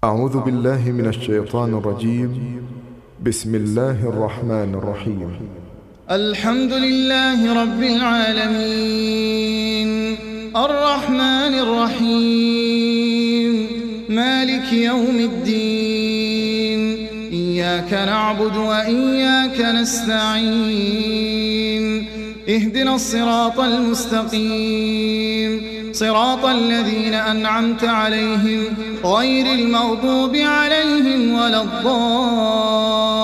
أعوذ بالله من الشيطان الرجيم. بسم الله الرحمن الرحيم. الحمد لله رب العالمين الرحمن الرحيم مالك يوم الدين إياك نعبد وإياك نستعين اهدنا الصراط المستقيم صراط الذين أنعمت عليهم غير المغضوب عليهم ولا الضالين.